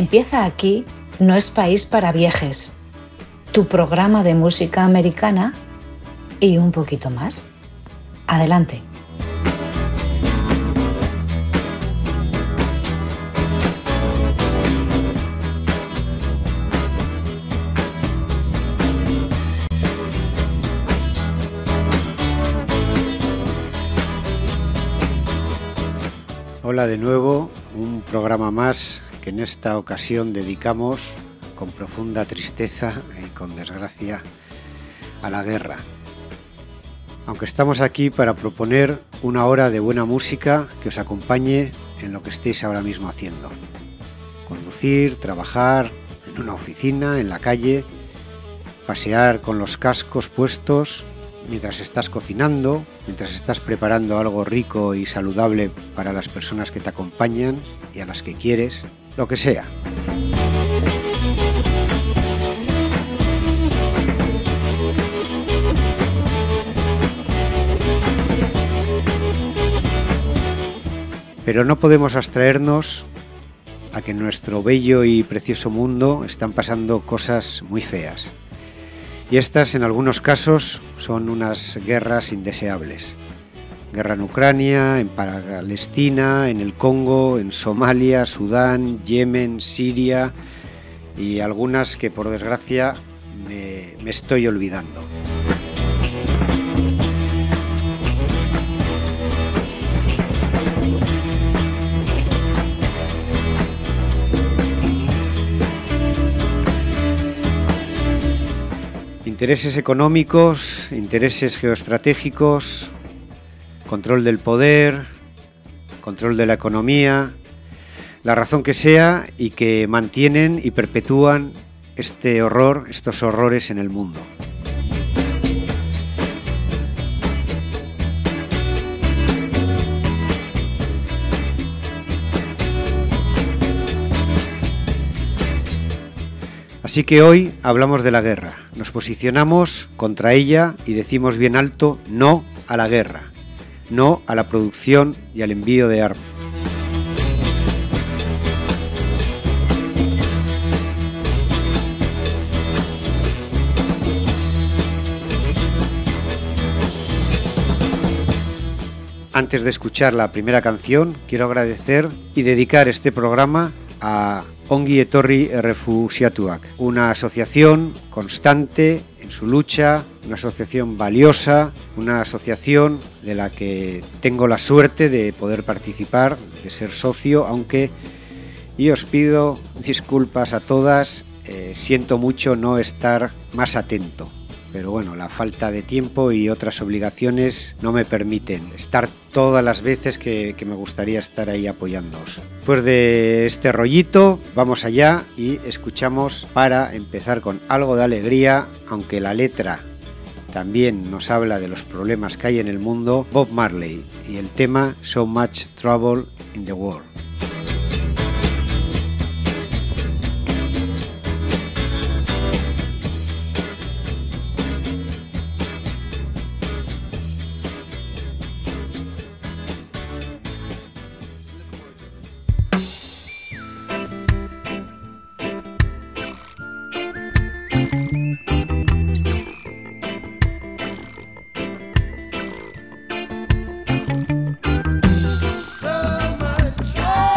Empieza aquí No es país para viejes, tu programa de música americana y un poquito más. Adelante. Hola de nuevo, un programa más que en esta ocasión dedicamos con profunda tristeza y con desgracia a la guerra. Aunque estamos aquí para proponer una hora de buena música que os acompañe en lo que estéis ahora mismo haciendo. Conducir, trabajar, en una oficina, en la calle, pasear con los cascos puestos, mientras estás cocinando, mientras estás preparando algo rico y saludable para las personas que te acompañan y a las que quieres, lo que sea. Pero no podemos abstraernos a que en nuestro bello y precioso mundo están pasando cosas muy feas. Y estas, en algunos casos, son unas guerras indeseables. Guerra en Ucrania, en Palestina, en el Congo, en Somalia, Sudán, Yemen, Siria y algunas que, por desgracia, me estoy olvidando. Intereses económicos, intereses geoestratégicos, control del poder, control de la economía, la razón que sea, y que mantienen y perpetúan este horror, estos horrores en el mundo. Así que hoy hablamos de la guerra, nos posicionamos contra ella y decimos bien alto no a la guerra, no a la producción y al envío de armas. Antes de escuchar la primera canción, quiero agradecer y dedicar este programa a Ongi Etorri Errefuxiatuak, una asociación constante en su lucha, una asociación valiosa, una asociación de la que tengo la suerte de poder participar, de ser socio, aunque, y os pido disculpas a todas, siento mucho no estar más atento. Pero bueno, la falta de tiempo y otras obligaciones no me permiten estar todas las veces que me gustaría estar ahí apoyándoos. Después de este rollito, vamos allá y escuchamos, para empezar con algo de alegría, aunque la letra también nos habla de los problemas que hay en el mundo, Bob Marley y el tema So Much Trouble in the World. So much trouble.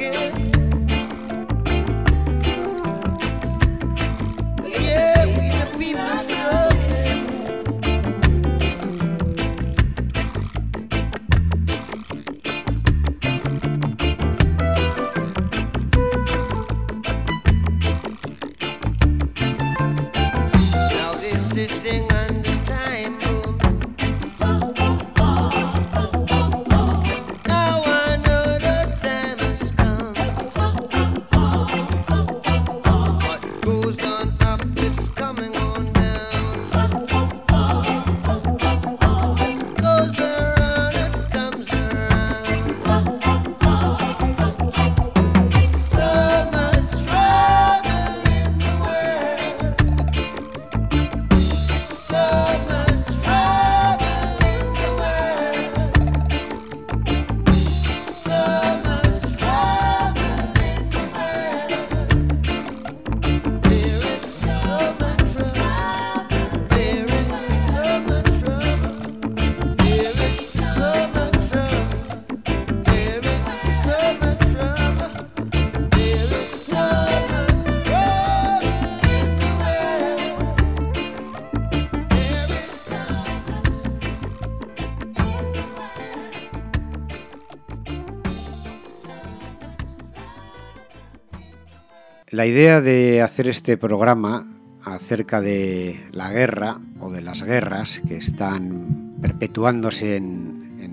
La idea de hacer este programa acerca de la guerra o de las guerras que están perpetuándose en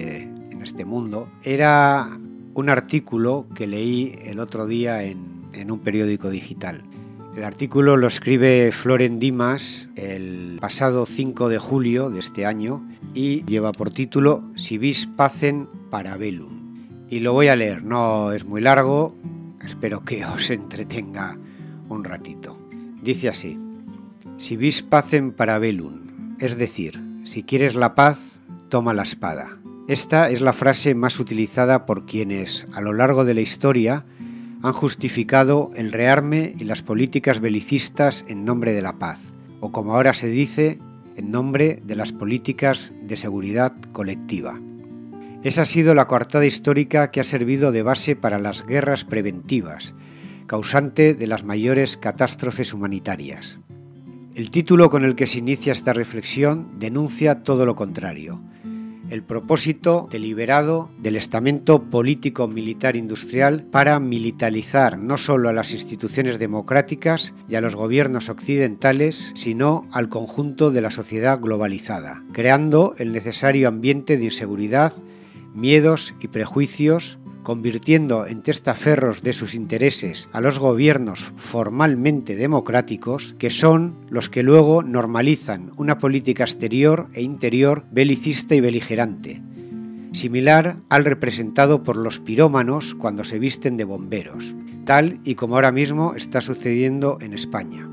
este mundo era un artículo que leí el otro día en un periódico digital. El artículo lo escribe Floren Dimas el pasado 5 de julio de este año y lleva por título Si vis pacem para bellum. Y lo voy a leer, no es muy largo, espero que os entretenga un ratito. Dice así: Si vis pacem para bellum, es decir, si quieres la paz, toma la espada. Esta es la frase más utilizada por quienes, a lo largo de la historia, han justificado el rearme y las políticas belicistas en nombre de la paz, o como ahora se dice, en nombre de las políticas de seguridad colectiva. Esa ha sido la coartada histórica que ha servido de base para las guerras preventivas, causante de las mayores catástrofes humanitarias. El título con el que se inicia esta reflexión denuncia todo lo contrario: el propósito deliberado del estamento político-militar-industrial para militarizar no solo a las instituciones democráticas y a los gobiernos occidentales, sino al conjunto de la sociedad globalizada, creando el necesario ambiente de inseguridad, miedos y prejuicios, convirtiendo en testaferros de sus intereses a los gobiernos formalmente democráticos, que son los que luego normalizan una política exterior e interior belicista y beligerante, similar al representado por los pirómanos cuando se visten de bomberos, tal y como ahora mismo está sucediendo en España.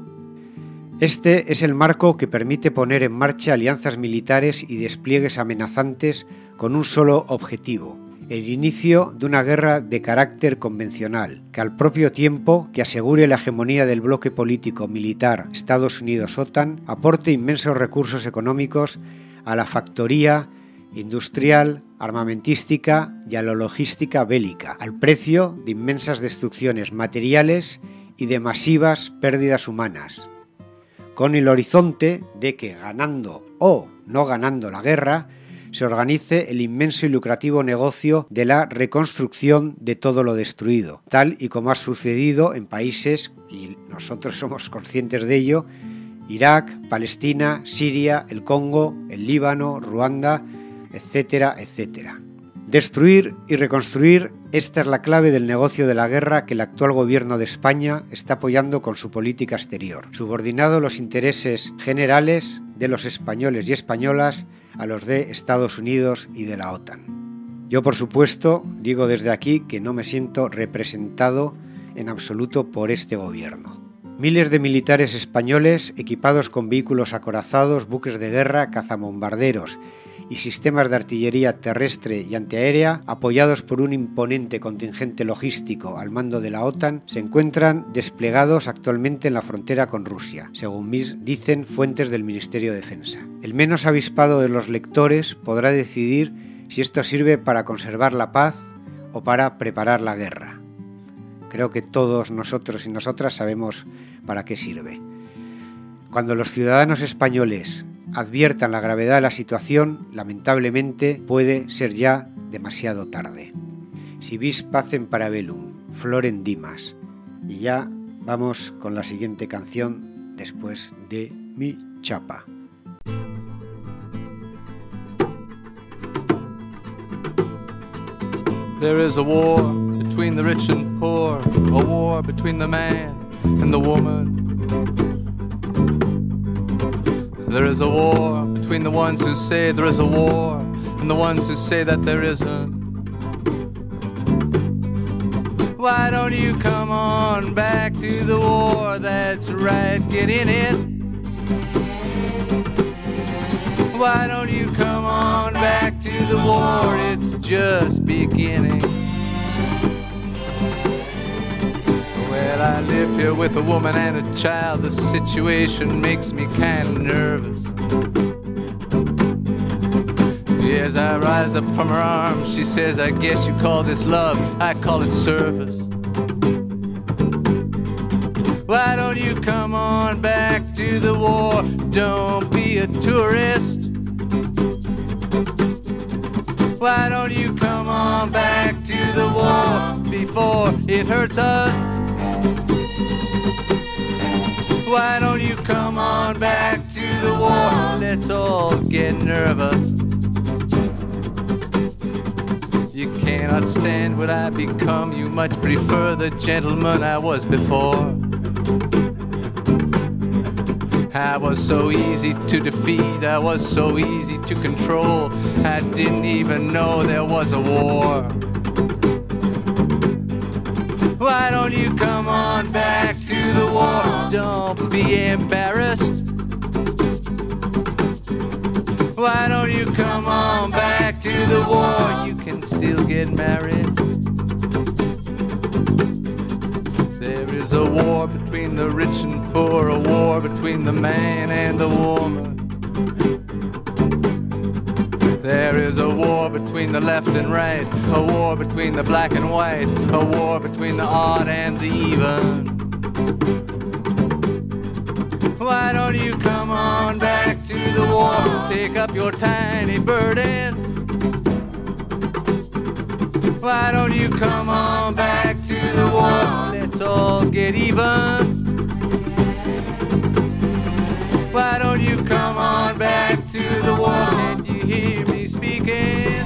Este es el marco que permite poner en marcha alianzas militares y despliegues amenazantes con un solo objetivo: el inicio de una guerra de carácter convencional, que al propio tiempo que asegure la hegemonía del bloque político militar Estados Unidos-OTAN, aporte inmensos recursos económicos a la factoría industrial, armamentística y a la logística bélica, al precio de inmensas destrucciones materiales y de masivas pérdidas humanas, con el horizonte de que, ganando o no ganando la guerra, se organice el inmenso y lucrativo negocio de la reconstrucción de todo lo destruido, tal y como ha sucedido en países, y nosotros somos conscientes de ello, Irak, Palestina, Siria, el Congo, el Líbano, Ruanda, etcétera, etcétera. Destruir y reconstruir, esta es la clave del negocio de la guerra que el actual gobierno de España está apoyando con su política exterior, subordinado los intereses generales de los españoles y españolas a los de Estados Unidos y de la OTAN. Yo, por supuesto, digo desde aquí que no me siento representado en absoluto por este gobierno. Miles de militares españoles equipados con vehículos acorazados, buques de guerra, cazabombarderos y sistemas de artillería terrestre y antiaérea, apoyados por un imponente contingente logístico al mando de la OTAN, se encuentran desplegados actualmente en la frontera con Rusia, según dicen fuentes del Ministerio de Defensa. El menos avispado de los lectores podrá decidir si esto sirve para conservar la paz o para preparar la guerra. creo que todos nosotros y nosotras sabemos para qué sirve. Cuando los ciudadanos españoles adviertan la gravedad de la situación, lamentablemente puede ser ya demasiado tarde. Si vis pacem para bellum, Florent Dimas. Y ya vamos con la siguiente canción después de Mi Chapa. There is a war between the rich and poor, a war between the man and the woman. There is a war between the ones who say there is a war and the ones who say that there isn't. Why don't you come on back to the war? That's right, get in it. Why don't you come on back to the war? It's just beginning. Well, I live here with a woman and a child. The situation makes me kind of nervous. As I rise up from her arms, she says, I guess you call this love, I call it service. Why don't you come on back to the war? Don't be a tourist. Why don't you come on back to the war before it hurts us? Why don't you come on back to the war? Let's all get nervous. You cannot stand what I become. You much prefer the gentleman I was before. I was so easy to defeat, I was so easy to control. I didn't even know there was a war. Why don't you come on back to the war? Don't be embarrassed. Why don't you come on back to the war? You can still get married. There is a war between the rich and poor, a war between the man and the woman. There is a war between the left and right, a war between the black and white, a war between the odd and the even. Why don't you come on back to the war? Take up your tiny burden. Why don't you come on back to the war? Let's all get even. Why don't you come on back to the war? Can you hear me speaking?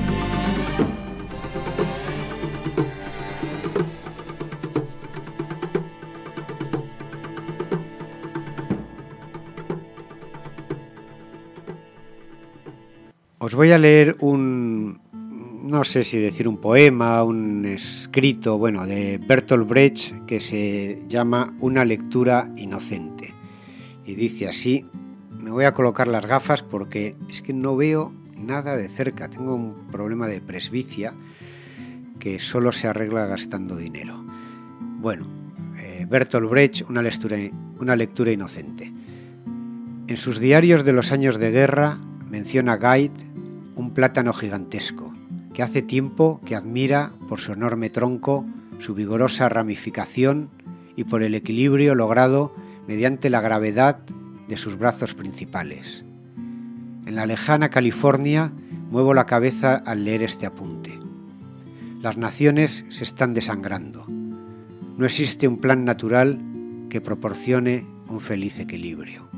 Os voy a leer no sé si decir un poema, un escrito, de Bertolt Brecht, que se llama Una lectura inocente. Y dice así, me voy a colocar las gafas porque es que no veo nada de cerca. Tengo un problema de presbicia que solo se arregla gastando dinero. Bertolt Brecht, una lectura inocente. En sus diarios de los años de guerra menciona Guide un plátano gigantesco, que hace tiempo que admira por su enorme tronco, su vigorosa ramificación y por el equilibrio logrado mediante la gravedad de sus brazos principales. En la lejana California muevo la cabeza al leer este apunte. Las naciones se están desangrando. No existe un plan natural que proporcione un feliz equilibrio.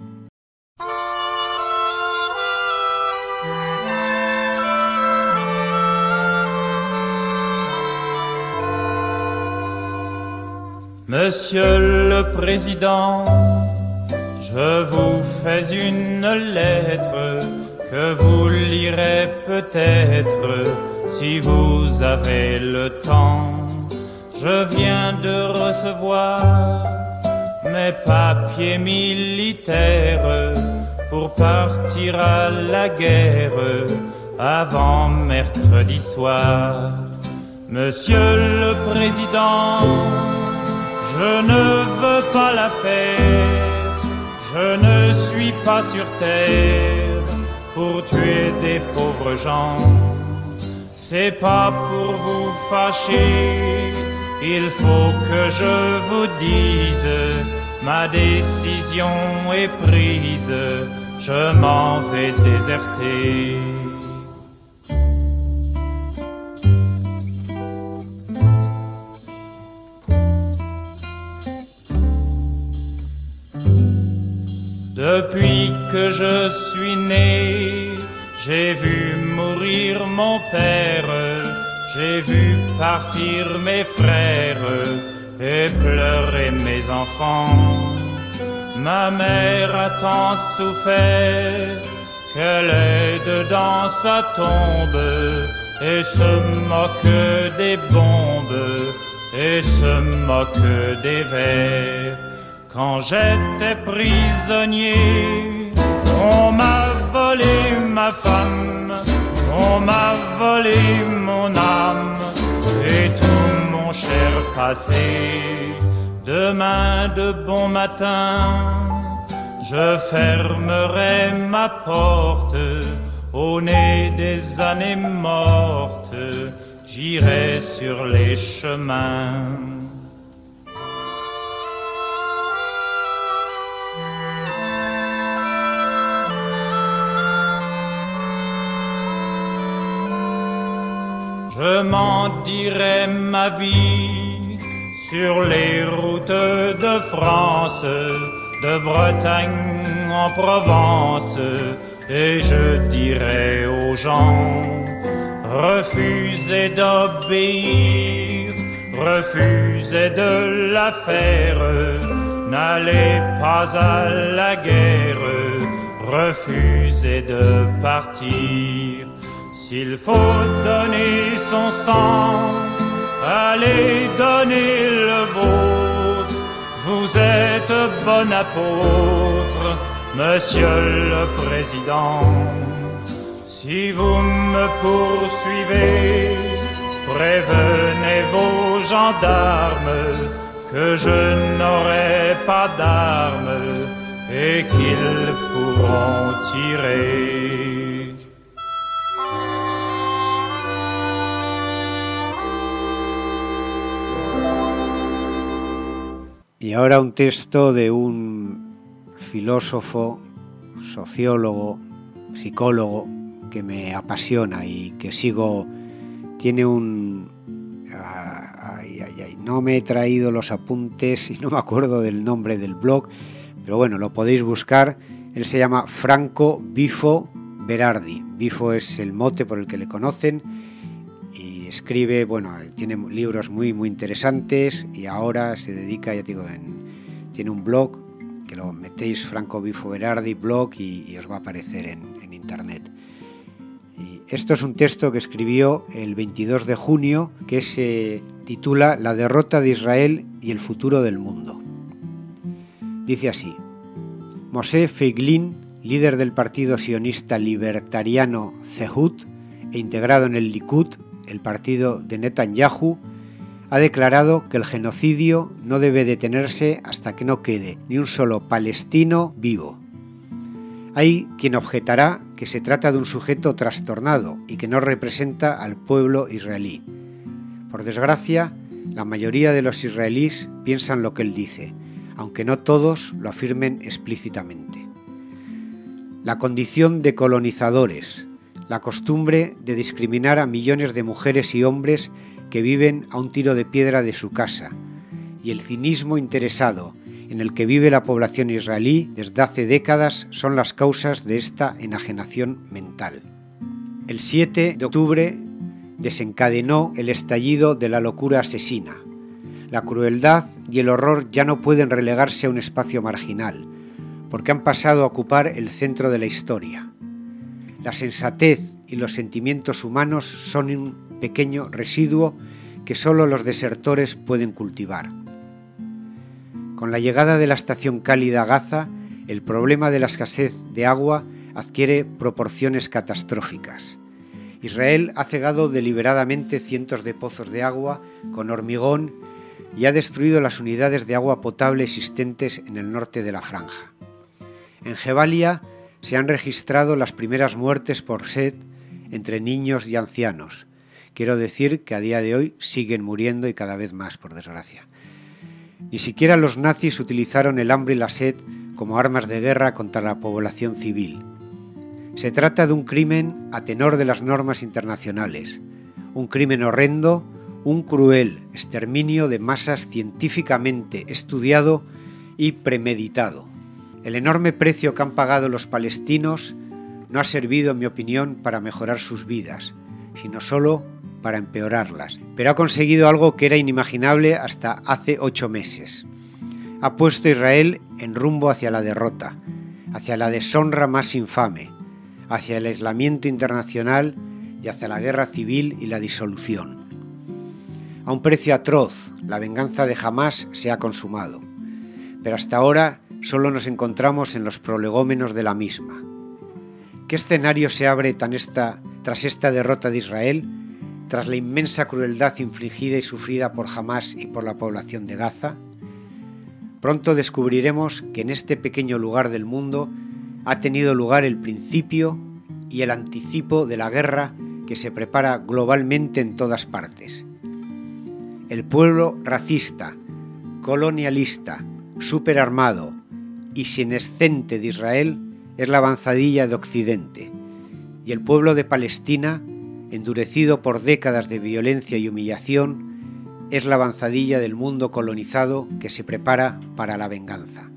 Monsieur le Président, je vous fais une lettre que vous lirez peut-être si vous avez le temps. Je viens de recevoir mes papiers militaires pour partir à la guerre avant mercredi soir. Monsieur le Président, je ne veux pas la fête, je ne suis pas sur terre pour tuer des pauvres gens. C'est pas pour vous fâcher il faut que je vous dise, ma décision est prise, je m'en vais déserter. Depuis que je suis né, j'ai vu mourir mon père, j'ai vu partir mes frères et pleurer mes enfants. Ma mère a tant souffert qu'elle est dedans sa tombe et se moque des bombes et se moque des vers. Quand j'étais prisonnier, on m'a volé ma femme, on m'a volé mon âme et tout mon cher passé. Demain de bon matin, je fermerai ma porte au nez des années mortes, j'irai sur les chemins. Je m'en dirai ma vie sur les routes de France, de Bretagne en Provence, et je dirai aux gens, refusez d'obéir, refusez de la faire, n'allez pas à la guerre, refusez de partir. S'il faut donner son sang, allez donner le vôtre. Vous êtes bon apôtre, Monsieur le Président. Si vous me poursuivez, prévenez vos gendarmes que je n'aurai pas d'armes et qu'ils pourront tirer. Y ahora un texto de un filósofo, sociólogo, psicólogo que me apasiona y que sigo. Tiene un... no me he traído los apuntes y no me acuerdo del nombre del blog, pero bueno, lo podéis buscar. Él se llama Franco Bifo Berardi. Bifo es el mote por el que le conocen. Escribe, bueno, tiene libros muy interesantes y ahora se dedica, ya te digo, tiene un blog que lo metéis, Franco Bifo Berardi blog, y os va a aparecer en internet. Y esto es un texto que escribió el 22 de junio que se titula La derrota de Israel y el futuro del mundo. Dice así: Moshe Feiglin, líder del partido sionista libertariano Zehut e integrado en el Likud, el partido de Netanyahu, ha declarado que el genocidio no debe detenerse hasta que no quede ni un solo palestino vivo. Hay quien objetará que se trata de un sujeto trastornado y que no representa al pueblo israelí. Por desgracia, la mayoría de los israelíes piensan lo que él dice, aunque no todos lo afirmen explícitamente. La condición de colonizadores, la costumbre de discriminar a millones de mujeres y hombres que viven a un tiro de piedra de su casa, y el cinismo interesado en el que vive la población israelí desde hace décadas son las causas de esta enajenación mental. El 7 de octubre desencadenó el estallido de la locura asesina. La crueldad y el horror ya no pueden relegarse a un espacio marginal, porque han pasado a ocupar el centro de la historia. La sensatez y los sentimientos humanos son un pequeño residuo que solo los desertores pueden cultivar. Con la llegada de la estación cálida a Gaza, el problema de la escasez de agua adquiere proporciones catastróficas. Israel ha cegado deliberadamente cientos de pozos de agua con hormigón y ha destruido las unidades de agua potable existentes en el norte de la franja. En Jebalia se han registrado las primeras muertes por sed entre niños y ancianos, quiero decir que a día de hoy siguen muriendo y cada vez más, por desgracia. Ni siquiera los nazis utilizaron el hambre y la sed como armas de guerra contra la población civil. Se trata de un crimen a tenor de las normas internacionales, un crimen horrendo, un cruel exterminio de masas científicamente estudiado y premeditado. El enorme precio que han pagado los palestinos no ha servido, en mi opinión, para mejorar sus vidas, sino solo para empeorarlas. Pero ha conseguido algo que era inimaginable hasta hace 8 meses. Ha puesto a Israel en rumbo hacia la derrota, hacia la deshonra más infame, hacia el aislamiento internacional y hacia la guerra civil y la disolución. A un precio atroz, la venganza de Hamás se ha consumado, pero hasta ahora solo nos encontramos en los prolegómenos de la misma. ¿Qué escenario se abre tras esta derrota de Israel, tras la inmensa crueldad infligida y sufrida por Hamás y por la población de Gaza? Pronto descubriremos que en este pequeño lugar del mundo ha tenido lugar el principio y el anticipo de la guerra que se prepara globalmente en todas partes. El pueblo racista, colonialista, superarmado y senescente de Israel es la avanzadilla de Occidente, y el pueblo de Palestina, endurecido por décadas de violencia y humillación, es la avanzadilla del mundo colonizado que se prepara para la venganza.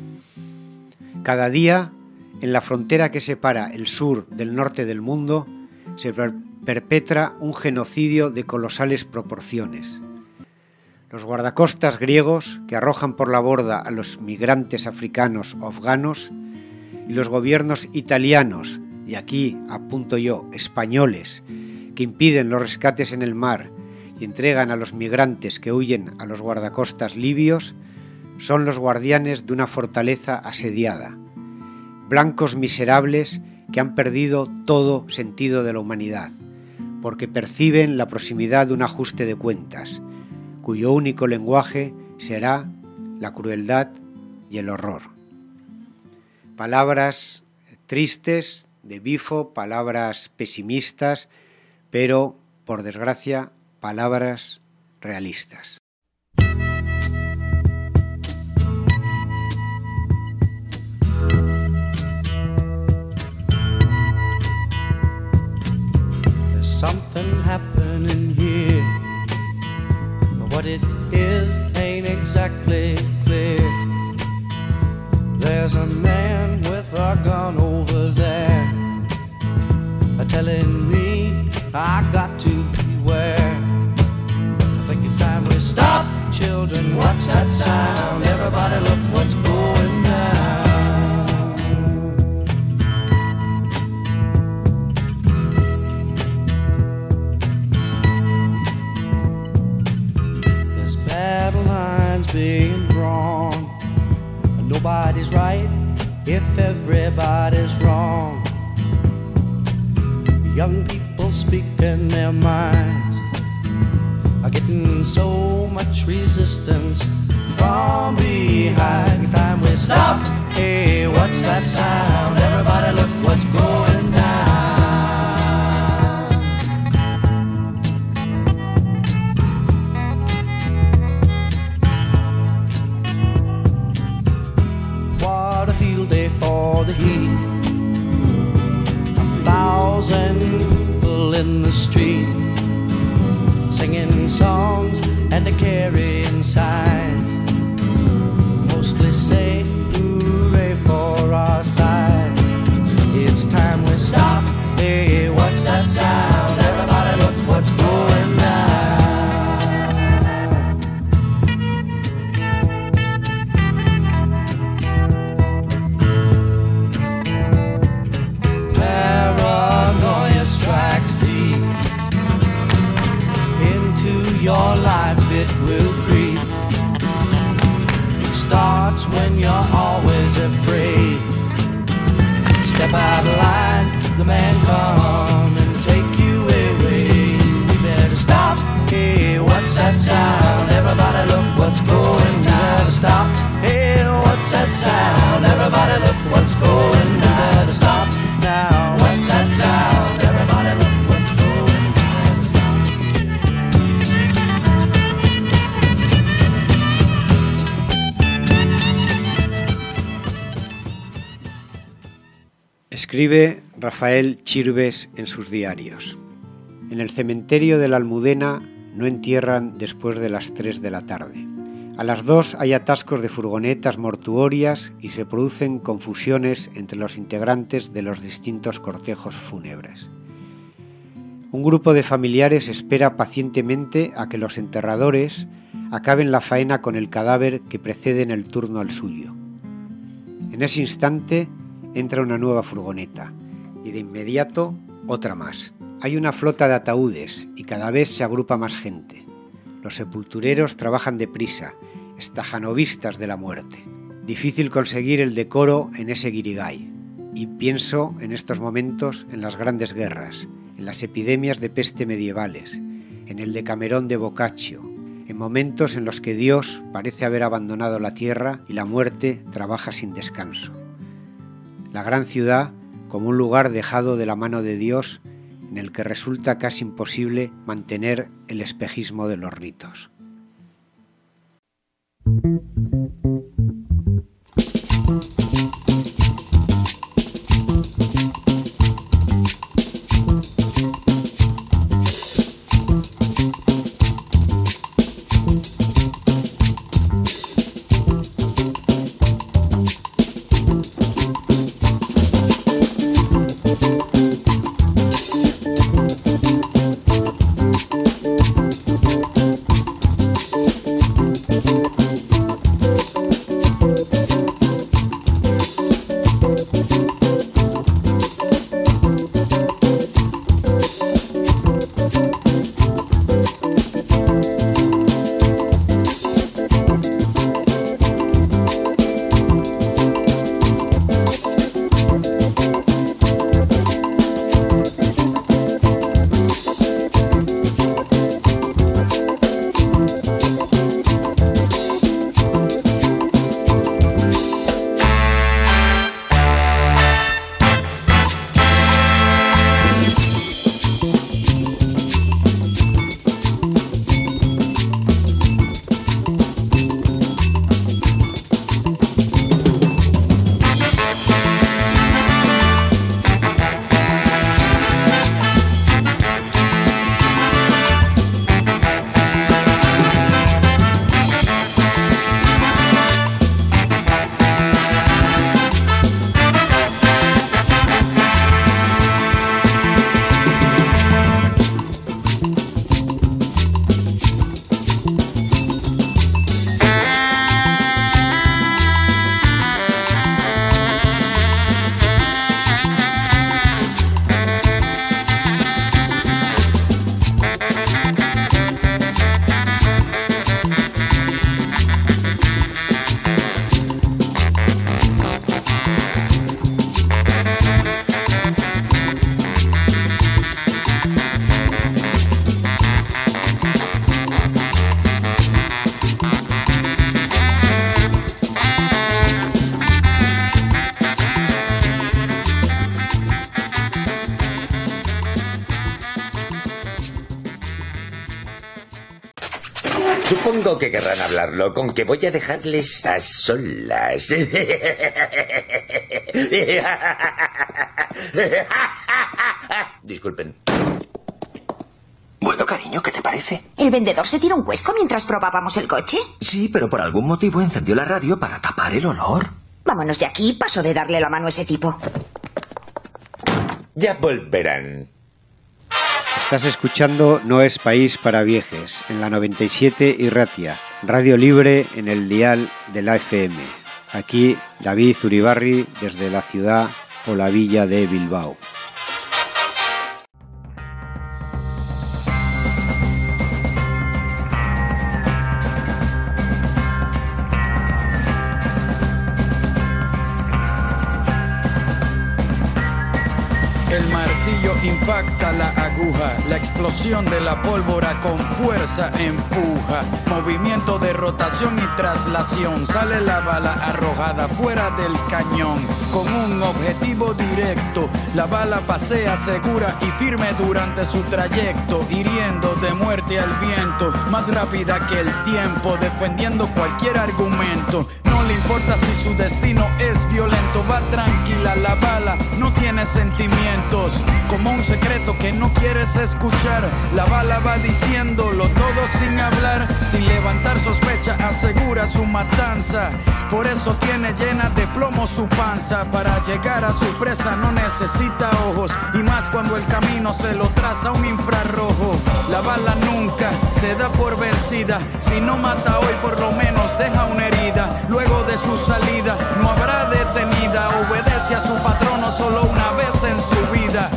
Cada día, en la frontera que separa el sur del norte del mundo, se perpetra un genocidio de colosales proporciones. Los guardacostas griegos, que arrojan por la borda a los migrantes africanos o afganos, y los gobiernos italianos, y aquí apunto yo, españoles, que impiden los rescates en el mar y entregan a los migrantes que huyen a los guardacostas libios, son los guardianes de una fortaleza asediada, blancos miserables que han perdido todo sentido de la humanidad, porque perciben la proximidad de un ajuste de cuentas, cuyo único lenguaje será la crueldad y el horror. Palabras tristes de Bifo, palabras pesimistas, pero, por desgracia, palabras realistas. There's something happening here. What it is ain't exactly clear. There's a man with a gun over there, telling me I got to beware. I think it's time we stop, children. What's that sound? Everybody look what's going down. There's battle lines being drawn. Nobody's right if everybody's wrong. Young people speaking their minds are getting so much resistance from behind. Time we stop. Hey, what's that sound? Everybody look what's going down. What a field day for the heat. 1,000 people in the street, singing songs and carrying signs, mostly say hooray for our side. It's time we stop. Hey, what's that sound? Everybody look what's going down. Strikes deep into your life, it will creep. It starts when you're always afraid. Step out of line, the man come and take you away. You better stop. Hey, what's that sound? Everybody look what's going down. Stop. Hey, what's that sound? Everybody look what's going down. Stop now. What's that sound? Everybody look what's going down. Stop. Escribe Rafael Chirves en sus diarios. En el cementerio de la Almudena no entierran después de las 3 de la tarde. A las 2 hay atascos de furgonetas mortuorias y se producen confusiones entre los integrantes de los distintos cortejos fúnebres. Un grupo de familiares espera pacientemente a que los enterradores acaben la faena con el cadáver que precede en el turno al suyo. En ese instante entra una nueva furgoneta y de inmediato otra más. Hay una flota de ataúdes y cada vez se agrupa más gente. Los sepultureros trabajan deprisa, estajanovistas de la muerte. Difícil conseguir el decoro en ese guirigay. Y pienso en estos momentos en las grandes guerras, en las epidemias de peste medievales, en el Decamerón de Boccaccio, en momentos en los que Dios parece haber abandonado la tierra y la muerte trabaja sin descanso. La gran ciudad como un lugar dejado de la mano de Dios en el que resulta casi imposible mantener el espejismo de los ritos. Supongo que querrán hablarlo, con que voy a dejarles a solas. Disculpen. Bueno, cariño, ¿qué te parece? ¿El vendedor se tiró un cuesco mientras probábamos el coche? Sí, pero por algún motivo encendió la radio para tapar el olor. Vámonos de aquí, paso de darle la mano a ese tipo. Ya volverán. Estás escuchando No es País para Viejes, en la 97 y Ratia, Radio Libre en el dial de la FM. Aquí David Uribarri desde la ciudad o la villa de Bilbao. Impacta la aguja, la explosión de la pólvora con fuerza empuja, movimiento de rotación y traslación, sale la bala arrojada fuera del cañón, con un objetivo directo, la bala pasea segura y firme durante su trayecto, hiriendo de muerte al viento, más rápida que el tiempo, defendiendo cualquier argumento. No no le importa si su destino es violento. Va tranquila la bala, no tiene sentimientos. Como un secreto que no quieres escuchar, la bala va diciéndolo todo sin hablar. Sin levantar sospecha, asegura su matanza. Por eso tiene llena de plomo su panza. Para llegar a su presa no necesita ojos, y más cuando el camino se lo traza un infrarrojo. La bala nunca se da por vencida. Si no mata hoy, por lo menos deja una herida. Luego de su salida no habrá detenida. Obedece a su patrono solo una vez en su vida.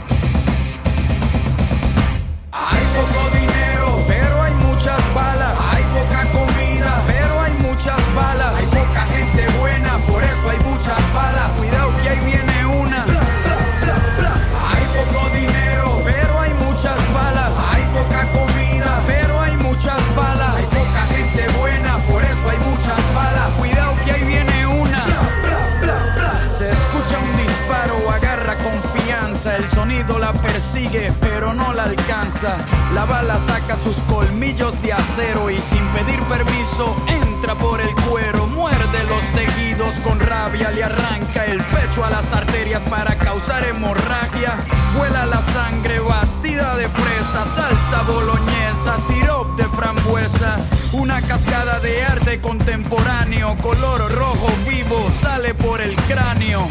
Hay poco dinero, pero hay muchas balas. Hay poca comida, pero hay muchas balas. Hay poca gente buena, por eso hay muchas balas. Cuidado que ahí viene una. Hay poco dinero, pero hay muchas balas. Hay poca comida, pero hay muchas balas. Hay poca gente buena, por eso hay muchas balas. Cuidado que ahí viene una. Se escucha un disparo, agarra confianza. El sonido la persigue, pero no la alcanza. La bala saca sus colmillos de acero y sin pedir permiso entra por el cuero. Muerde los tejidos con rabia, le arranca el pecho a las arterias para causar hemorragia. Vuela la sangre batida de fresa, salsa boloñesa, sirop de frambuesa. Una cascada de arte contemporáneo, color rojo vivo, sale por el cráneo.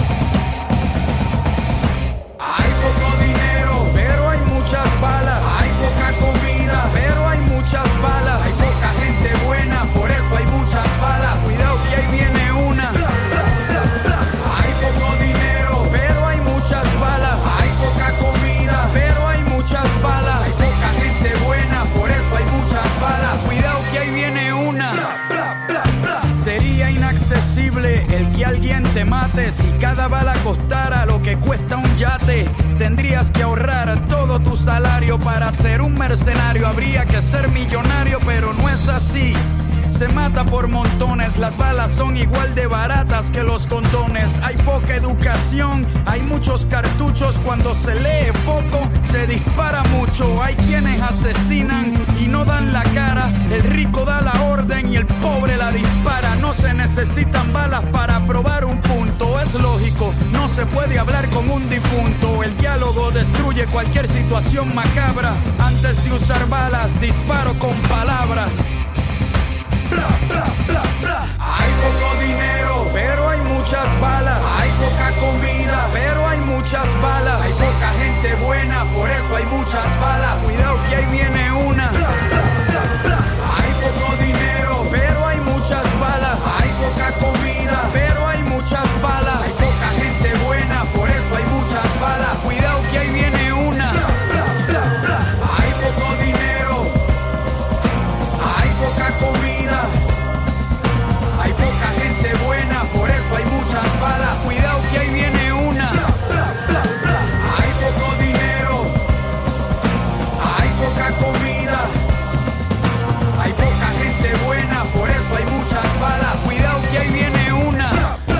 Hay poco dinero, pero hay muchas balas. Hay poca comida, pero hay muchas balas. Hay poca gente buena, por eso hay muchas balas. Cuidado que ahí viene una. Hay poco dinero, pero hay muchas balas. Hay poca comida, pero hay muchas balas. Hay poca gente buena, por eso hay muchas balas. Cuidado que ahí viene una. Sería inaccesible el que alguien te mate. Si cada bala costara lo que cuesta un yate, tendrías que ahorrar todo tu salario para ser un mercenario. Habría que ser millonario, pero no es así. Se mata por montones, las balas son igual de baratas que los condones. Hay poca educación, hay muchos cartuchos. Cuando se lee poco, se dispara mucho. Hay quienes asesinan y no dan la cara. El rico da la orden y el pobre la dispara. No se necesitan balas para probar un punto. Es lógico, no se puede hablar con un difunto. El diálogo destruye cualquier situación macabra. Antes de usar balas, disparo con palabras. Bla, bla, bla, bla. Hay poco dinero, pero hay muchas balas. Hay poca comida, pero hay muchas balas. Hay poca gente buena, por eso hay muchas balas. Cuidado que ahí viene una. Bla, bla, bla, bla. Hay poco dinero, pero hay muchas balas. Hay poca comida, pero hay muchas balas. Hay poca gente buena, por eso hay muchas balas. Cuidado que ahí viene una. Bla, bla, bla, bla. Hay poco dinero, hay poca comida. Hay poca gente buena, por eso hay muchas balas. Cuidado que ahí viene una. Hay poco dinero, hay poca comida. Hay poca gente buena, por eso hay muchas balas. Cuidado que ahí viene una.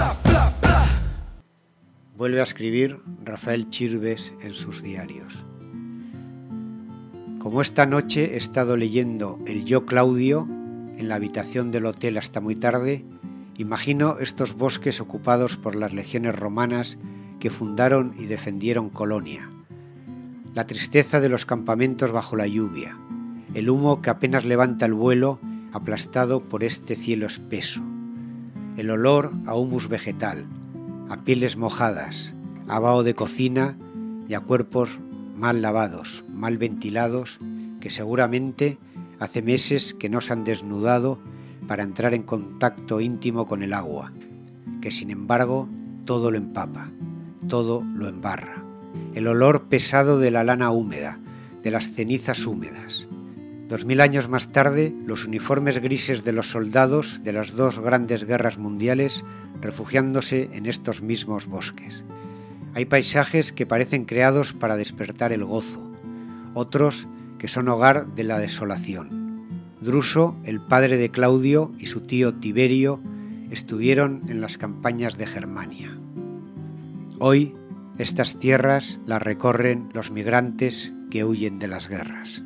Vuelve a escribir Rafael Chirves en sus diarios. Como esta noche he estado leyendo el Yo Claudio en la habitación del hotel hasta muy tarde, imagino estos bosques ocupados por las legiones romanas que fundaron y defendieron Colonia. La tristeza de los campamentos bajo la lluvia, el humo que apenas levanta el vuelo aplastado por este cielo espeso, el olor a humus vegetal, a pieles mojadas, a vaho de cocina y a cuerpos mal lavados, mal ventilados, que seguramente hace meses que no se han desnudado para entrar en contacto íntimo con el agua, que sin embargo todo lo empapa, todo lo embarra. El olor pesado de la lana húmeda, de las cenizas húmedas. 2000 años más tarde, los uniformes grises de los soldados de las dos grandes guerras mundiales refugiándose en estos mismos bosques. Hay paisajes que parecen creados para despertar el gozo, otros que son hogar de la desolación. Druso, el padre de Claudio, y su tío Tiberio estuvieron en las campañas de Germania. Hoy, estas tierras las recorren los migrantes que huyen de las guerras.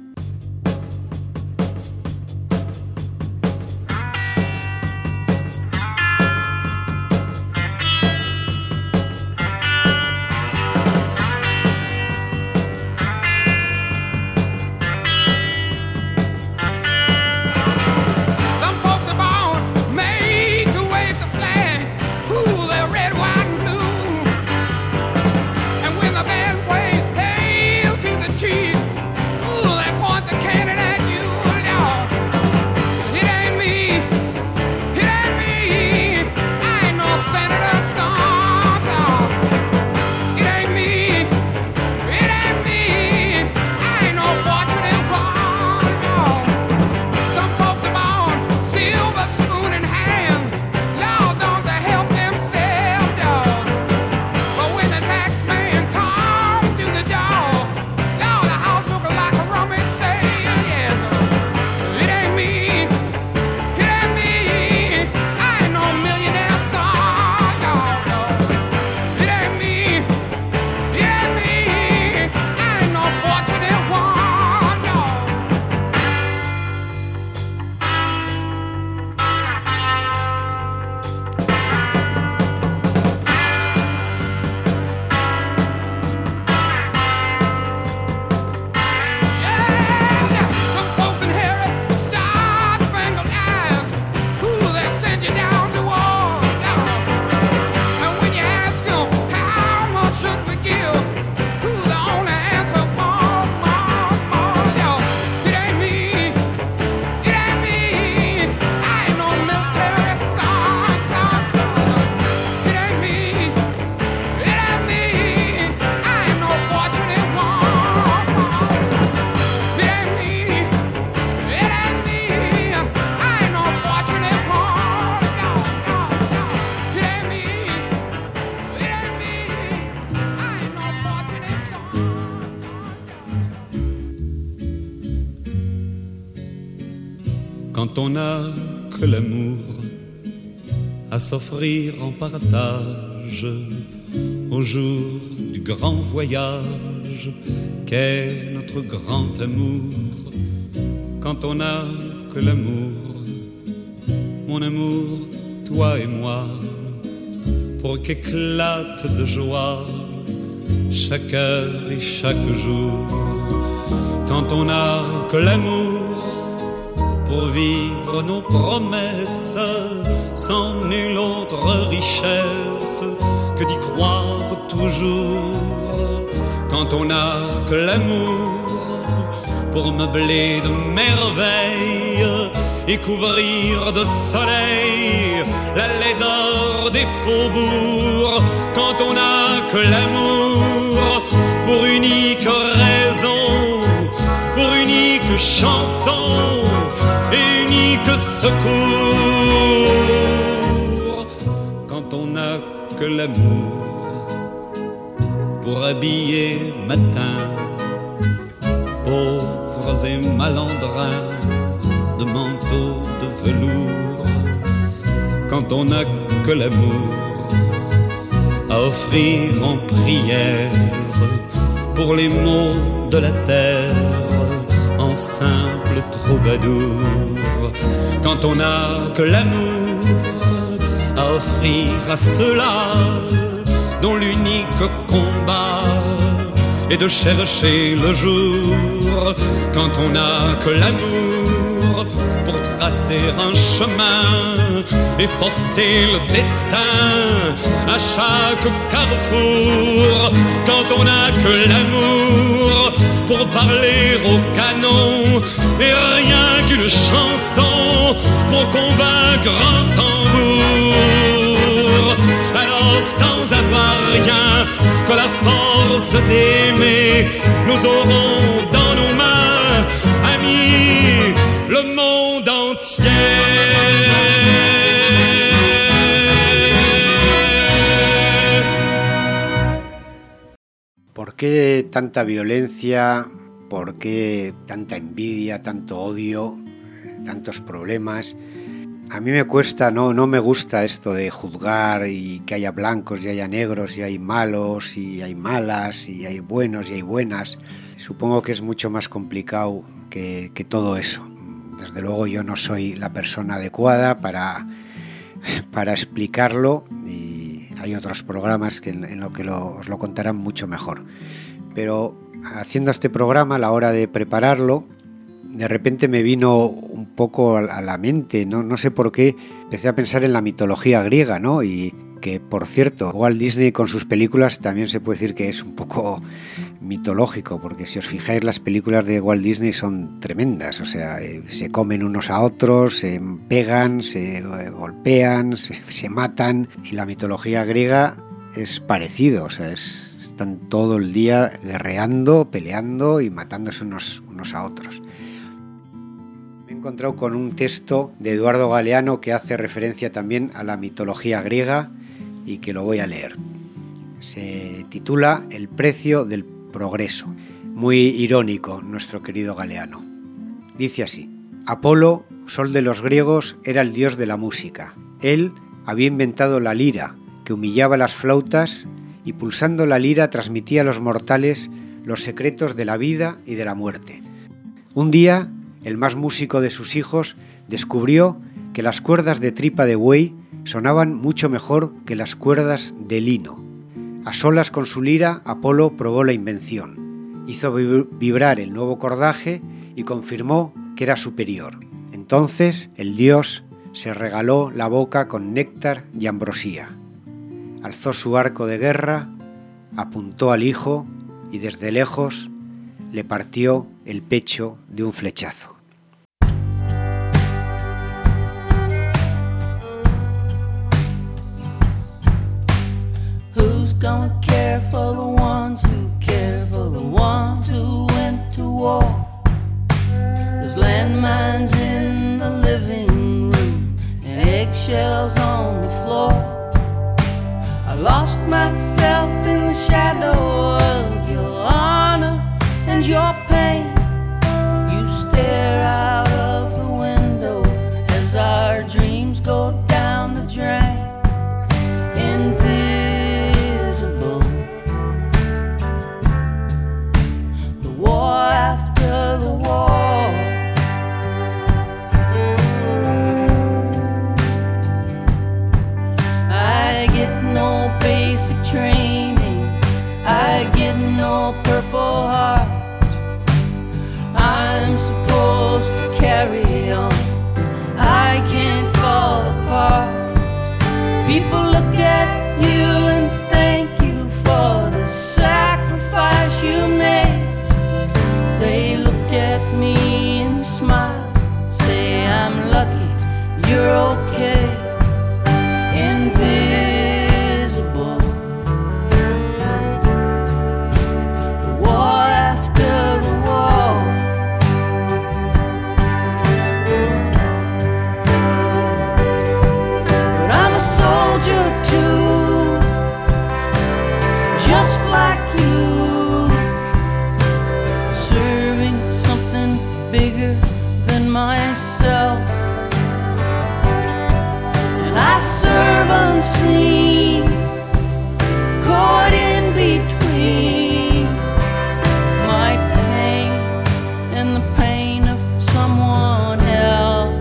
quand on n'a que l'amour à s'offrir en partage au jour du grand voyage qu'est notre grand amour. Quand on n'a que l'amour, mon amour, toi et moi, pour qu'éclate de joie chaque heure et chaque jour. Quand on n'a que l'amour pour vivre nos promesses sans nulle autre richesse que d'y croire toujours. Quand on n'a que l'amour pour meubler de merveilles et couvrir de soleil la laideur des faubourgs. Quand on n'a que l'amour pour unique raison, pour unique chanson et unique secours. Quand on n'a que l'amour pour habiller matin pauvres et malandrins de manteaux de velours. Quand on n'a que l'amour à offrir en prière pour les maux de la terre en simple troubadour. Quand on n'a que l'amour à offrir à ceux-là dont l'unique combat est de chercher le jour. Quand on n'a que l'amour pour tracer un chemin et forcer le destin à chaque carrefour. Quand on n'a que l'amour pour parler au canon et rien qu'une chanson pour convaincre un tambour. Alors sans avoir rien que la force d'aimer, nous aurons dans nos mains, amis, le monde entier. ¿Por qué tanta violencia? ¿Por qué tanta envidia, tanto odio, tantos problemas? A mí me cuesta, no me gusta esto de juzgar y que haya blancos y haya negros y hay malos y hay malas y hay buenos y hay buenas. Supongo que es mucho más complicado que todo eso. Desde luego yo no soy la persona adecuada para explicarlo y hay otros programas que en lo que os lo contarán mucho mejor. Pero haciendo este programa, a la hora de prepararlo, de repente me vino un poco a la mente, no sé por qué, empecé a pensar en la mitología griega, ¿no? Y que, por cierto, Walt Disney con sus películas también se puede decir que es un poco mitológico, porque si os fijáis, las películas de Walt Disney son tremendas, o sea, se comen unos a otros, se pegan, se golpean, se matan, y la mitología griega es parecido, o sea, están todo el día guerreando, peleando y matándose unos a otros. Me he encontrado con un texto de Eduardo Galeano que hace referencia también a la mitología griega y que lo voy a leer. Se titula El precio del progreso. Muy irónico nuestro querido Galeano. Dice así: Apolo, sol de los griegos, era el dios de la música. Él había inventado la lira, que humillaba las flautas y pulsando la lira transmitía a los mortales los secretos de la vida y de la muerte. Un día, el más músico de sus hijos descubrió que las cuerdas de tripa de buey sonaban mucho mejor que las cuerdas de lino. A solas con su lira, Apolo probó la invención. Hizo vibrar el nuevo cordaje y confirmó que era superior. Entonces el dios se regaló la boca con néctar y ambrosía. Alzó su arco de guerra, apuntó al hijo y desde lejos le partió el pecho de un flechazo. Who's gonna care for the ones who care for the ones who went to war? There's landmines in the living room and eggshells on the floor. I lost myself in the shadow of your honor and your pain. You stare out of the window dreams go down the drain. Invisible, the war after the war. I get no basic training, I get no Purple Heart. I'm supposed to carry on, I can't fall apart. People look at you and thank you for the sacrifice you made. They look at me and smile, say I'm lucky, you're okay. Invisible, the war after the war. But I'm a soldier too, just like you, serving something bigger than myself. And I serve unseen, caught in between my pain and the pain of someone else.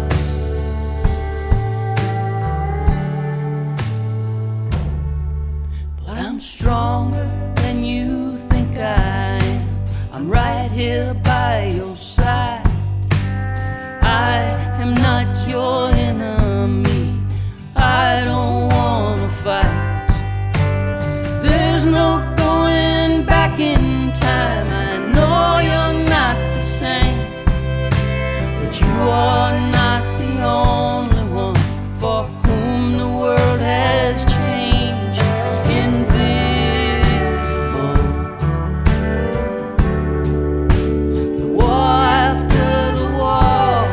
But I'm stronger than you think I am. I'm right here by your side. I am not your enemy, I don't wanna fight. There's no going back in time, I know you're not the same, but you are not the only one for whom the world has changed. Invisible, the war after the war.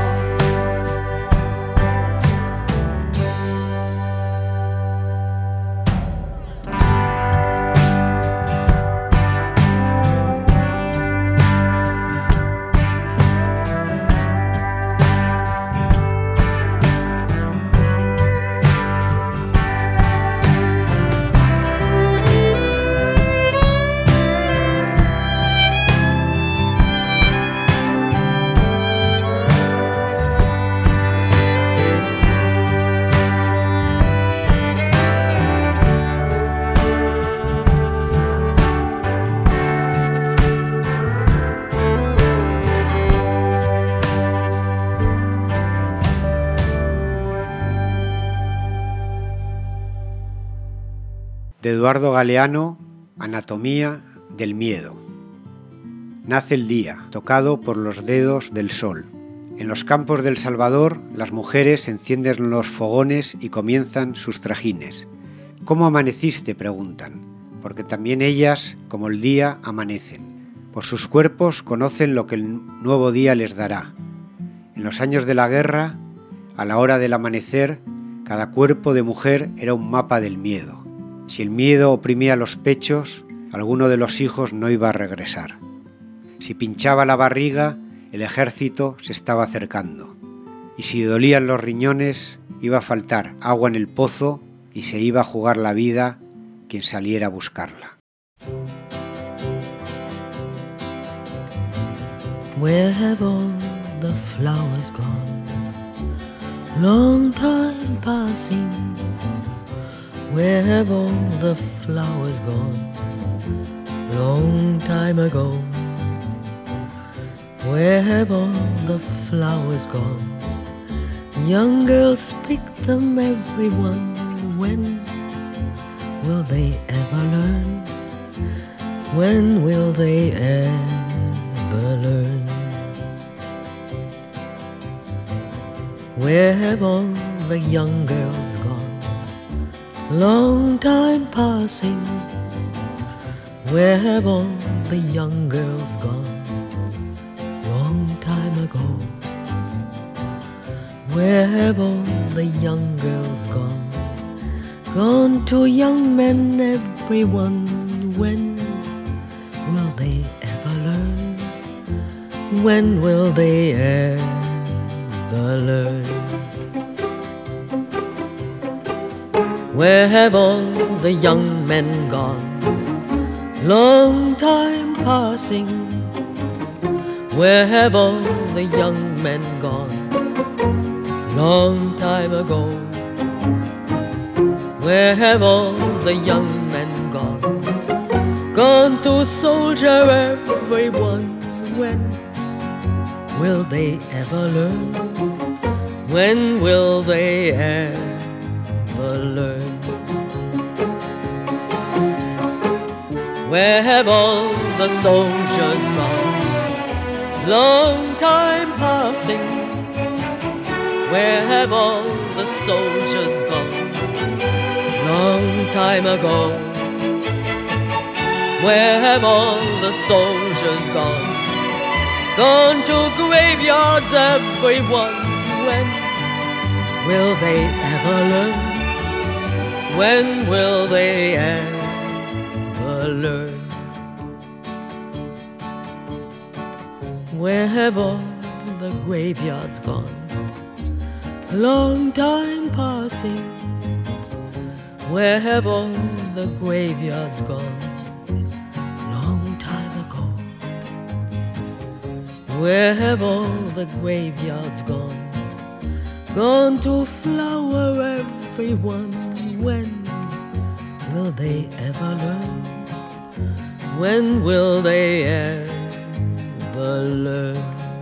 De Eduardo Galeano, Anatomía del miedo. Nace el día, tocado por los dedos del sol. En los campos del Salvador, las mujeres encienden los fogones y comienzan sus trajines. ¿Cómo amaneciste?, preguntan, porque también ellas, como el día, amanecen. Por sus cuerpos conocen lo que el nuevo día les dará. En los años de la guerra, a la hora del amanecer, cada cuerpo de mujer era un mapa del miedo. Si el miedo oprimía los pechos, alguno de los hijos no iba a regresar. Si pinchaba la barriga, el ejército se estaba acercando. Y si dolían los riñones, iba a faltar agua en el pozo y se iba a jugar la vida quien saliera a buscarla. Where have all the flowers gone? Long time passing. Where have all the flowers gone? Long time ago. Where have all the flowers gone? Young girls pick them, everyone. When will they ever learn? When will they ever learn? Where have all the young girls gone? Long time passing. Where have all the young girls gone? Long time ago. Where have all the young girls gone? Gone to young men, everyone. When will they ever learn? When will they ever learn? Where have all the young men gone? Long time passing. Where have all the young men gone? Long time ago. Where have all the young men gone? Gone to soldier everyone. When will they ever learn? When will they ever learn? Where have all the soldiers gone? Long time passing. Where have all the soldiers gone? Long time ago. Where have all the soldiers gone? Gone to graveyards, everyone. When will they ever learn? When will they ever learn? Where have all the graveyards gone? Long time passing. Where have all the graveyards gone? Long time ago. Where have all the graveyards gone? Gone to flower everyone. When will they ever learn? When will they ever learn?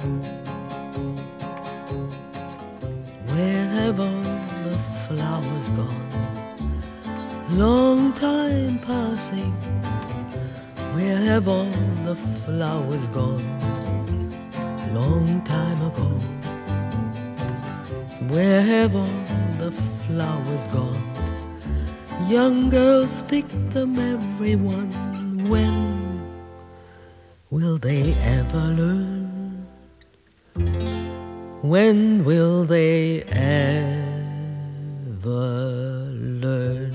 Where have all the flowers gone? Long time passing. Where have all the flowers gone? Long time ago. Where have all the flowers gone? Young girls pick them, everyone. When will they ever learn? When will they ever learn?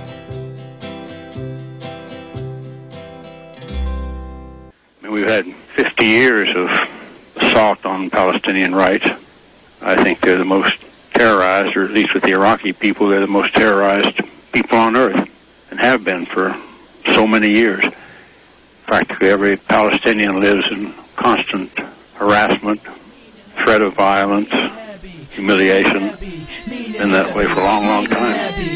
We've had 50 years of assault on Palestinian rights. I think they're the most terrorized, or at least with the Iraqi people, they're the most terrorized people on earth, and have been for so many years. Practically every Palestinian lives in constant harassment, threat of violence, humiliation, been that way for a long, long time.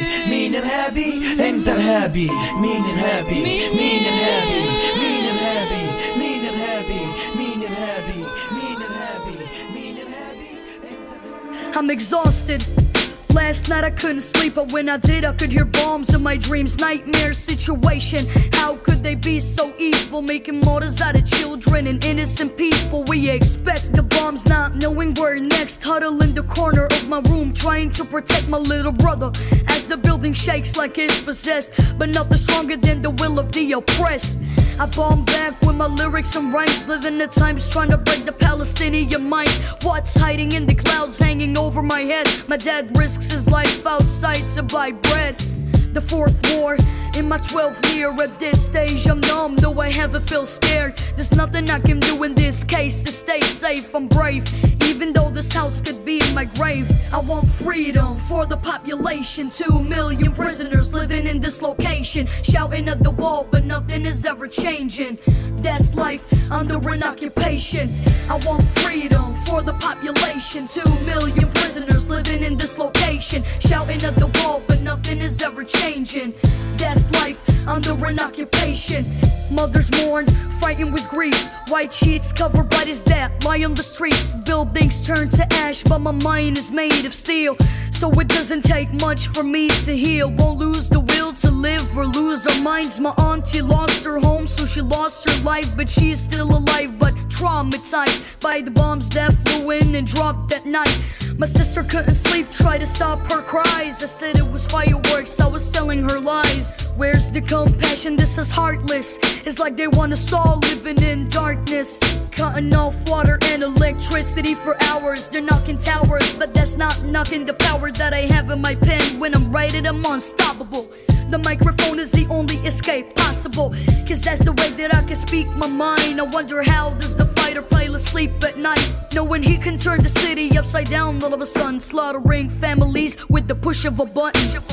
I'm exhausted. Last night I couldn't sleep, but when I did, I could hear bombs in my dreams. Nightmare situation. How could they be so evil, making martyrs out of children and innocent people? We expect the bombs, not knowing where next. Huddle in the corner of my room, trying to protect my little brother as the building shakes like it's possessed. But nothing stronger than the will of the oppressed. I bomb back with my lyrics and rhymes, living the times trying to break the Palestinian minds. What's hiding in the clouds hanging over my head? My dad risks his life outside to buy bread. The fourth war in my 12th year. At this stage I'm numb, though I haven't feel scared. There's nothing I can do in this case to stay safe. I'm brave, even though this house could be my grave. I want freedom for the population. 2 million prisoners living in this location, shouting at the wall, but nothing is ever changing. That's life under an occupation. I want freedom for the population. 2 million prisoners living in this location, shouting at the wall, but nothing is ever changing. That's life under an occupation. Mothers mourn, frightened with grief. White sheets covered by his dad lie on the streets. Buildings turn to ash, but my mind is made of steel. So it doesn't take much for me to heal. Won't lose the will to live or lose our minds. My auntie lost her home, so she lost her life. But she is still alive, but traumatized by the bombs that flew in and dropped that night. My sister couldn't sleep, tried to stop her cries. I said it was fireworks, I was telling her lies. Where's the compassion? This is heartless. It's like they want us all living in darkness, cutting off water and electricity for hours. They're knocking towers, but that's not knocking the power that I have in my pen. When I'm writing, I'm unstoppable. The microphone is the only escape possible, cause that's the way that I can speak my mind. I wonder how does the fighter pilot sleep at night, knowing he can turn the city upside down all of a sudden, slaughtering families with the push of a button.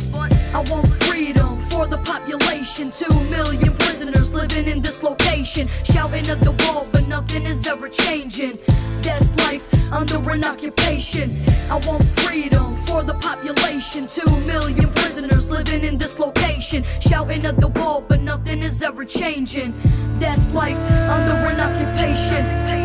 I want freedom for the population. 2 million prisoners living in this location, shouting at the wall, but nothing is ever changing. That's life under an occupation. I want freedom for the population. 2 million prisoners living in this location, shouting at the wall, but nothing is ever changing. That's life under an occupation.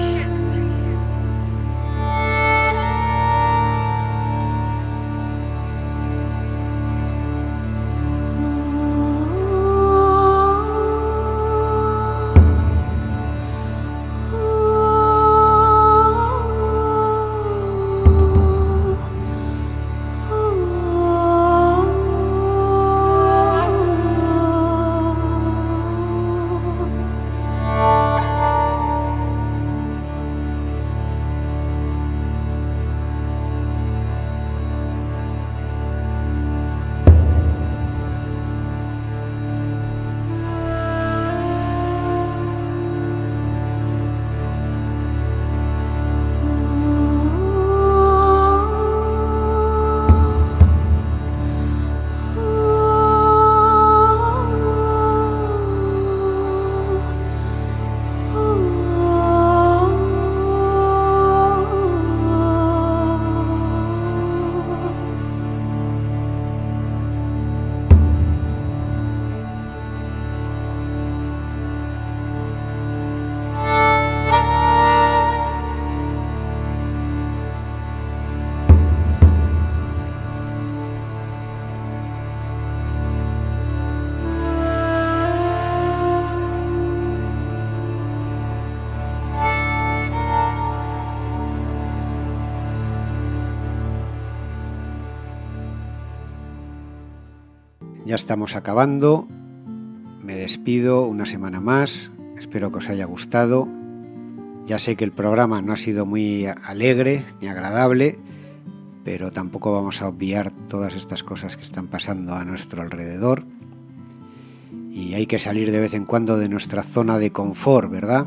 Ya estamos acabando, me despido una semana más, espero que os haya gustado. Ya sé que el programa no ha sido muy alegre ni agradable, pero tampoco vamos a obviar todas estas cosas que están pasando a nuestro alrededor. Y hay que salir de vez en cuando de nuestra zona de confort, ¿verdad?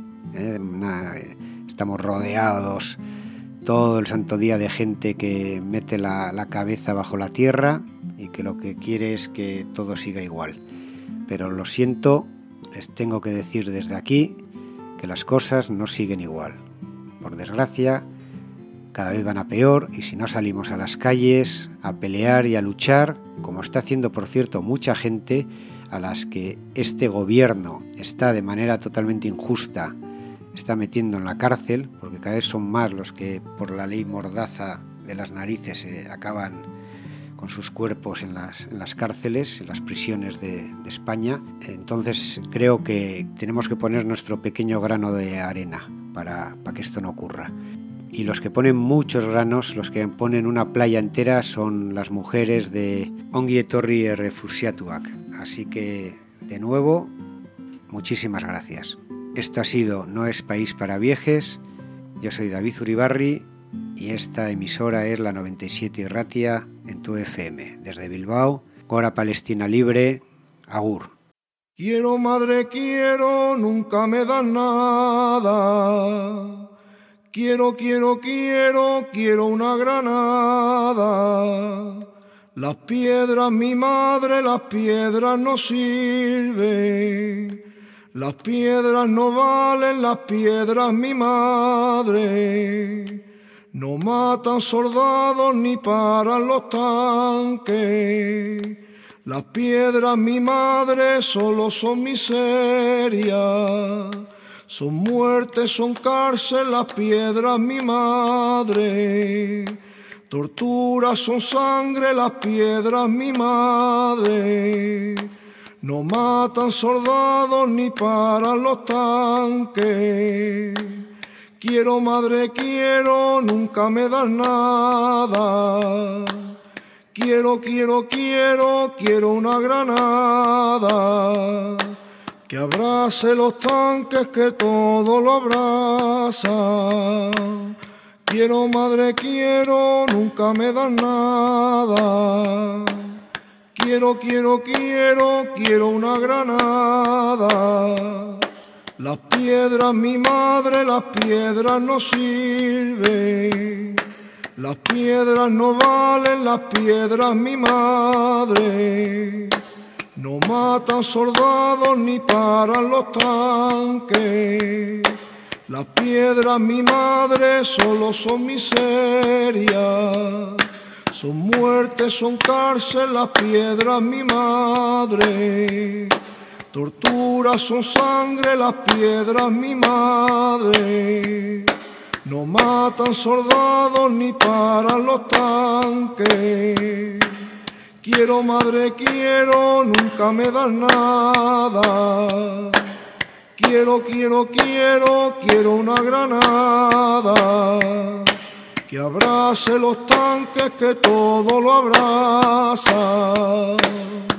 Estamos rodeados todo el santo día de gente que mete la cabeza bajo la tierra y que lo que quiere es que todo siga igual. Pero lo siento, les tengo que decir desde aquí que las cosas no siguen igual. Por desgracia, cada vez van a peor, y si no salimos a las calles a pelear y a luchar, como está haciendo, por cierto, mucha gente a las que este gobierno está de manera totalmente injusta, está metiendo en la cárcel, porque cada vez son más los que por la ley Mordaza de las narices acaban con sus cuerpos en las cárceles, en las prisiones de España. Entonces creo que tenemos que poner nuestro pequeño grano de arena para que esto no ocurra. Y los que ponen muchos granos, los que ponen una playa entera, son las mujeres de Ongi Etorri Errefuxiatuak. Así que, de nuevo, muchísimas gracias. Esto ha sido No es País para Viejes. Yo soy David Uribarri y esta emisora es la 97 Irratia en tu FM. Desde Bilbao, Gora Palestina Libre, agur. Quiero, madre, quiero, nunca me das nada. Quiero una granada. Las piedras, mi madre, las piedras no sirven. Las piedras no valen, las piedras, mi madre. No matan soldados ni paran los tanques. Las piedras, mi madre, solo son miseria. Son muerte, son cárcel, las piedras, mi madre. Torturas son sangre, las piedras, mi madre. No matan soldados ni paran los tanques. Quiero, madre, quiero, nunca me das nada. Quiero una granada que abrace los tanques, que todo lo abraza. Quiero, madre, quiero, nunca me das nada. Quiero una granada. Las piedras, mi madre, las piedras no sirven. Las piedras no valen, las piedras mi madre. No matan soldados ni paran los tanques. Las piedras mi madre solo son miseria. Son muerte, son cárcel, las piedras mi madre. Torturas son sangre, las piedras mi madre. No matan soldados ni paran los tanques. Quiero, madre, quiero, nunca me das nada. Quiero, quiero, quiero, quiero una granada que abrace los tanques, que todo lo abraza.